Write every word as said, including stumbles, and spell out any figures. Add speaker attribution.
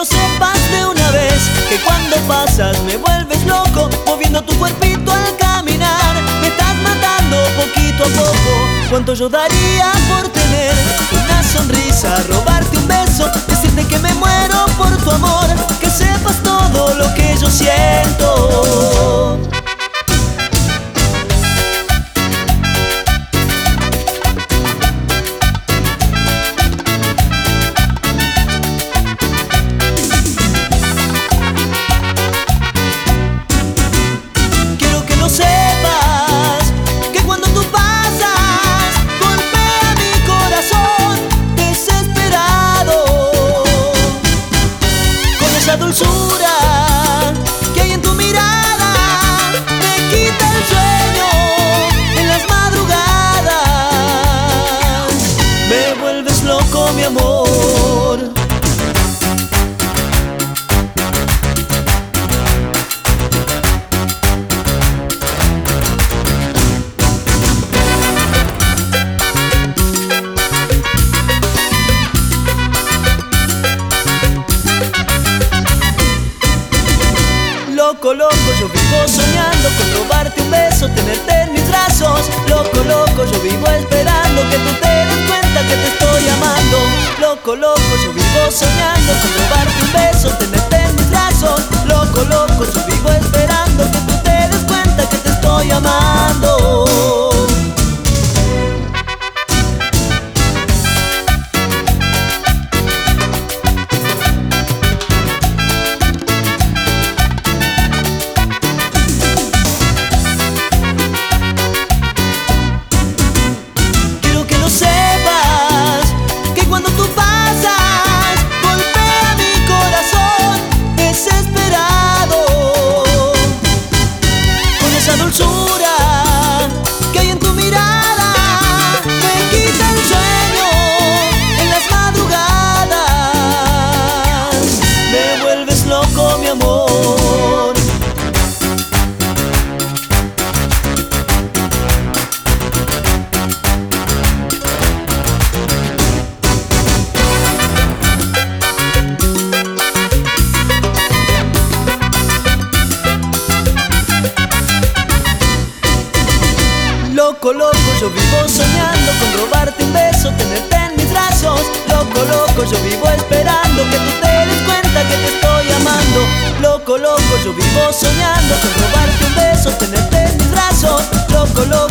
Speaker 1: lo sepas de una vez, que cuando pasas me vuelves loco, moviendo tu cuerpito al caminar. Me estás matando poquito a poco. Cuánto yo daría por tener una sonrisa, robarte un beso, decirte que me muero por tu amor, que sepas todo lo que yo siento. Esa dulzura que hay en tu mirada me quita el sueño en las madrugadas. Me vuelves loco, mi amor. Loco, loco, yo vivo soñando con robarte un beso, tenerte en mis brazos. Loco, loco, yo vivo esperando que tú te des cuenta que te estoy amando. Loco, loco, yo vivo soñando con robarte un beso, tenerte en mis brazos. Loco, loco, yo vivo esperando que tú te des cuenta que te estoy amando. Esa dulzura que hay en tu mirada me quita el sueño en las madrugadas. Me vuelves loco, mi amor. Loco, loco, yo vivo soñando con robarte un beso, tenerte en mis brazos. Loco, loco, yo vivo esperando que tú te des cuenta que te estoy amando. Loco, loco, yo vivo soñando con robarte un beso, tenerte en mis brazos. Loco, loco